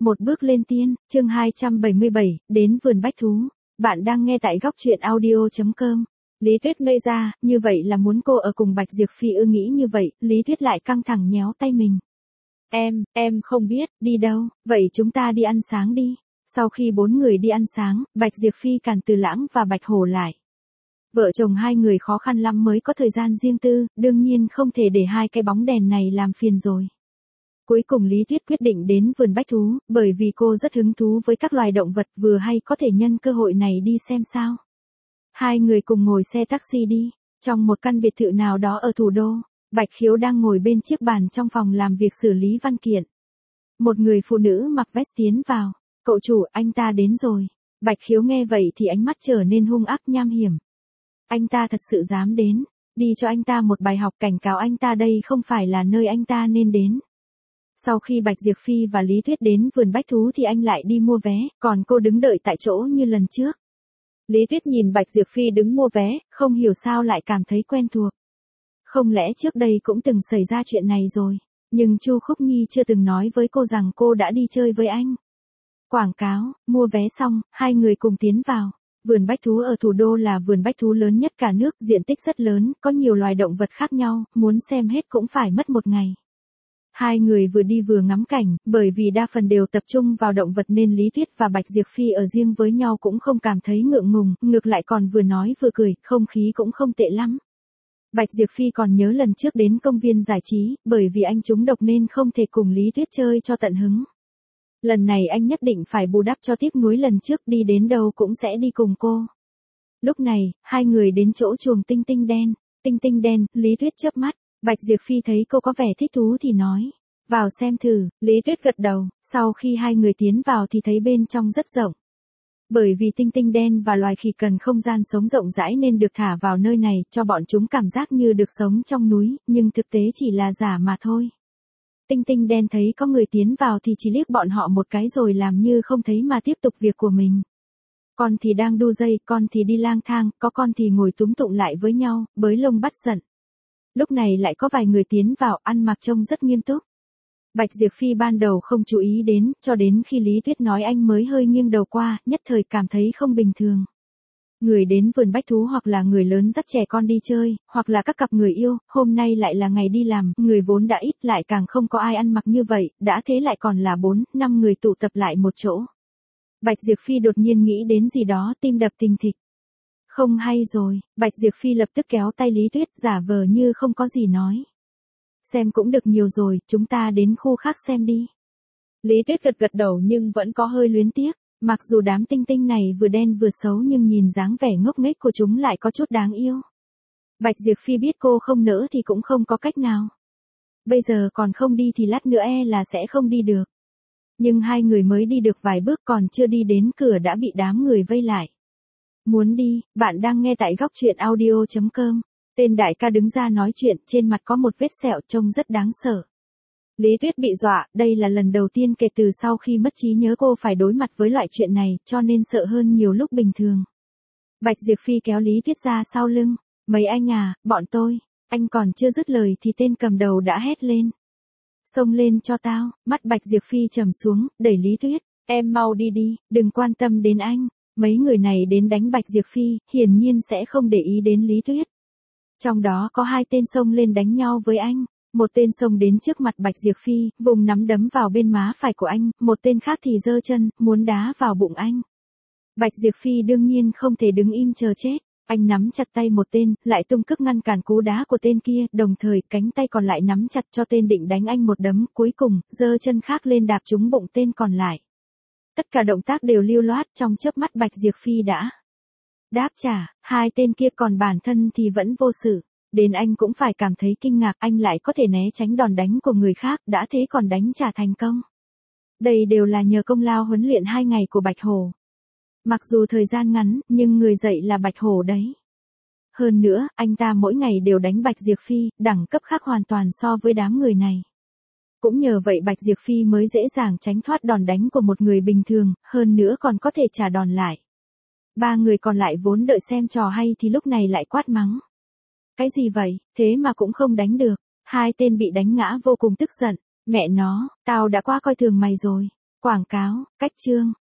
Một bước lên tiên, chương 277, đến vườn bách thú. Bạn đang nghe tại góc truyện audio.com. Lý Tuyết ngây ra, như vậy là muốn cô ở cùng Bạch Diệp Phi ư? Nghĩ như vậy, Lý Tuyết lại căng thẳng nhéo tay mình. Em không biết, đi đâu, vậy chúng ta đi ăn sáng đi. Sau khi bốn người đi ăn sáng, Bạch Diệp Phi cản Từ Lãng và Bạch Hổ lại. Vợ chồng hai người khó khăn lắm mới có thời gian riêng tư, đương nhiên không thể để hai cái bóng đèn này làm phiền rồi. Cuối cùng Lý Tuyết quyết định đến vườn bách thú, bởi vì cô rất hứng thú với các loài động vật, vừa hay có thể nhân cơ hội này đi xem sao. Hai người cùng ngồi xe taxi đi, trong một căn biệt thự nào đó ở thủ đô. Bạch Khiếu đang ngồi bên chiếc bàn trong phòng làm việc xử lý văn kiện. Một người phụ nữ mặc vest tiến vào. Cậu chủ, anh ta đến rồi. Bạch Khiếu nghe vậy thì ánh mắt trở nên hung ác nham hiểm. Anh ta thật sự dám đến, đi cho anh ta một bài học, cảnh cáo anh ta đây không phải là nơi anh ta nên đến. Sau khi Bạch Diệp Phi và Lý Tuyết đến vườn bách thú thì anh lại đi mua vé, còn cô đứng đợi tại chỗ như lần trước. Lý Tuyết nhìn Bạch Diệp Phi đứng mua vé, không hiểu sao lại cảm thấy quen thuộc. Không lẽ trước đây cũng từng xảy ra chuyện này rồi, nhưng Chu Khúc Nhi chưa từng nói với cô rằng cô đã đi chơi với anh. Quảng cáo, mua vé xong, hai người cùng tiến vào. Vườn bách thú ở thủ đô là vườn bách thú lớn nhất cả nước, diện tích rất lớn, có nhiều loài động vật khác nhau, muốn xem hết cũng phải mất một ngày. Hai người vừa đi vừa ngắm cảnh, bởi vì đa phần đều tập trung vào động vật nên Lý Tuyết và Bạch Diệp Phi ở riêng với nhau cũng không cảm thấy ngượng ngùng, ngược lại còn vừa nói vừa cười, không khí cũng không tệ lắm. Bạch Diệp Phi còn nhớ lần trước đến công viên giải trí, bởi vì anh trúng độc nên không thể cùng Lý Tuyết chơi cho tận hứng. Lần này anh nhất định phải bù đắp cho tiếc nuối lần trước, đi đến đâu cũng sẽ đi cùng cô. Lúc này, hai người đến chỗ chuồng Tinh Tinh đen. Tinh Tinh đen, Lý Tuyết chớp mắt. Bạch Diệp Phi thấy cô có vẻ thích thú thì nói, vào xem thử. Lý Tuyết gật đầu, sau khi hai người tiến vào thì thấy bên trong rất rộng. Bởi vì Tinh Tinh đen và loài khỉ cần không gian sống rộng rãi nên được thả vào nơi này, cho bọn chúng cảm giác như được sống trong núi, nhưng thực tế chỉ là giả mà thôi. Tinh Tinh đen thấy có người tiến vào thì chỉ liếc bọn họ một cái rồi làm như không thấy mà tiếp tục việc của mình. Con thì đang đu dây, con thì đi lang thang, có con thì ngồi túm tụng lại với nhau, bới lông bắt giận. Lúc này lại có vài người tiến vào, ăn mặc trông rất nghiêm túc. Bạch Diệp Phi ban đầu không chú ý đến, cho đến khi Lý Tuyết nói anh mới hơi nghiêng đầu qua, nhất thời cảm thấy không bình thường. Người đến vườn bách thú hoặc là người lớn dắt trẻ con đi chơi, hoặc là các cặp người yêu, hôm nay lại là ngày đi làm, người vốn đã ít lại càng không có ai ăn mặc như vậy, đã thế lại còn là 4-5 người tụ tập lại một chỗ. Bạch Diệp Phi đột nhiên nghĩ đến gì đó, tim đập thình thịch. Không hay rồi, Bạch Diệp Phi lập tức kéo tay Lý Tuyết, giả vờ như không có gì nói. Xem cũng được nhiều rồi, chúng ta đến khu khác xem đi. Lý Tuyết gật gật đầu nhưng vẫn có hơi luyến tiếc. Mặc dù đám tinh tinh này vừa đen vừa xấu nhưng nhìn dáng vẻ ngốc nghếch của chúng lại có chút đáng yêu. Bạch Diệp Phi biết cô không nỡ thì cũng không có cách nào. Bây giờ còn không đi thì lát nữa là sẽ không đi được. Nhưng hai người mới đi được vài bước, còn chưa đi đến cửa đã bị đám người vây lại. Muốn đi, bạn đang nghe tại góc truyện audio.com. Tên đại ca đứng ra nói chuyện, trên mặt có một vết sẹo trông rất đáng sợ. Lý Tuyết bị dọa, đây là lần đầu tiên kể từ sau khi mất trí nhớ cô phải đối mặt với loại chuyện này, cho nên sợ hơn nhiều lúc bình thường. Bạch Diệp Phi kéo Lý Tuyết ra sau lưng. Mấy anh à, bọn tôi. Anh còn chưa dứt lời thì tên cầm đầu đã hét lên. Xông lên cho tao. Mắt Bạch Diệp Phi trầm xuống, đẩy Lý Tuyết. Em mau đi đi, đừng quan tâm đến anh. Mấy người này đến đánh Bạch Diệp Phi, hiển nhiên sẽ không để ý đến Lý Tuyết. Trong đó có hai tên xông lên đánh nhau với anh. Một tên xông đến trước mặt Bạch Diệp Phi, vùng nắm đấm vào bên má phải của anh, một tên khác thì giơ chân, muốn đá vào bụng anh. Bạch Diệp Phi đương nhiên không thể đứng im chờ chết, anh nắm chặt tay một tên, lại tung cước ngăn cản cú đá của tên kia, đồng thời cánh tay còn lại nắm chặt cho tên định đánh anh một đấm, cuối cùng, giơ chân khác lên đạp trúng bụng tên còn lại. Tất cả động tác đều lưu loát, trong chớp mắt Bạch Diệp Phi đã đáp trả, hai tên kia còn bản thân thì vẫn vô sự. Đến anh cũng phải cảm thấy kinh ngạc, anh lại có thể né tránh đòn đánh của người khác, đã thế còn đánh trả thành công. Đây đều là nhờ công lao huấn luyện 2 ngày của Bạch Hổ. Mặc dù thời gian ngắn, nhưng người dạy là Bạch Hổ đấy. Hơn nữa, anh ta mỗi ngày đều đánh Bạch Diệp Phi, đẳng cấp khác hoàn toàn so với đám người này. Cũng nhờ vậy Bạch Diệp Phi mới dễ dàng tránh thoát đòn đánh của một người bình thường, hơn nữa còn có thể trả đòn lại. Ba người còn lại vốn đợi xem trò hay thì lúc này lại quát mắng. Cái gì vậy, thế mà cũng không đánh được. Hai tên bị đánh ngã vô cùng tức giận. Mẹ nó, tao đã quá coi thường mày rồi. Quảng cáo, cách chương.